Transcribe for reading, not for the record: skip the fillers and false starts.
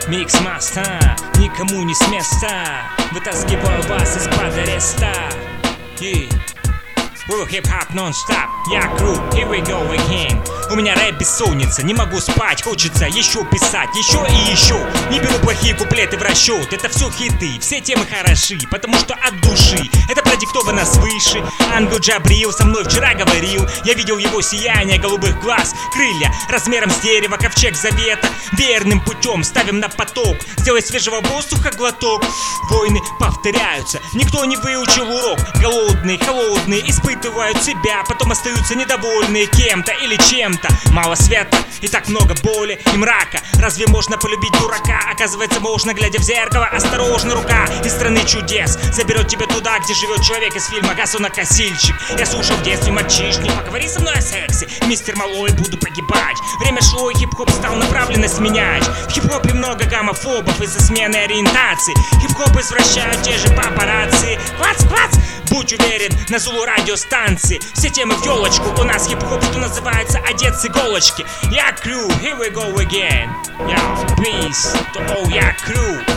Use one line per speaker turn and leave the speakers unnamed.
Микс маста, никому не с места. Вытаскиваю вас из-под ареста. Хип-хап нон-стоп, я крут, here we go again. У меня рэп бессонница, не могу спать, хочется еще писать, еще и еще. Не беру плохие куплеты в расчет, это все хиты, все темы хороши, потому что от души. Это продиктовано свыше. Ангел Джабрил со мной вчера говорил. Я видел его сияние голубых глаз, крылья размером с дерево, ковчег завета. Верным путем ставим на поток, сделай свежего воздуха глоток. Войны повторяются, никто не выучил урок. Голодные, холодные, испытывают себя, потом остаются недовольные кем-то или чем-то. Мало света и так много боли и мрака. Разве можно полюбить дурака? Оказывается, можно, глядя в зеркало. Осторожно, рука из страны чудес заберет тебя туда, где живет человек из фильма «Газонокосильщик». Я слушал в детстве мальчишник, поговори со мной о сексе, мистер Малой, буду погибать. Время шло, и хип-хоп стал направленность менять. В хип-хопе много гомофобов из-за смены ориентации. Хип-хоп извращают те же папарацци. Клац-клац! Будь уверен, на Зулу радиостанции все темы в елочку. У нас хип-хоп, что называется, одет с иголочки. Я крю, here we go again. Yo, peace to all я крю.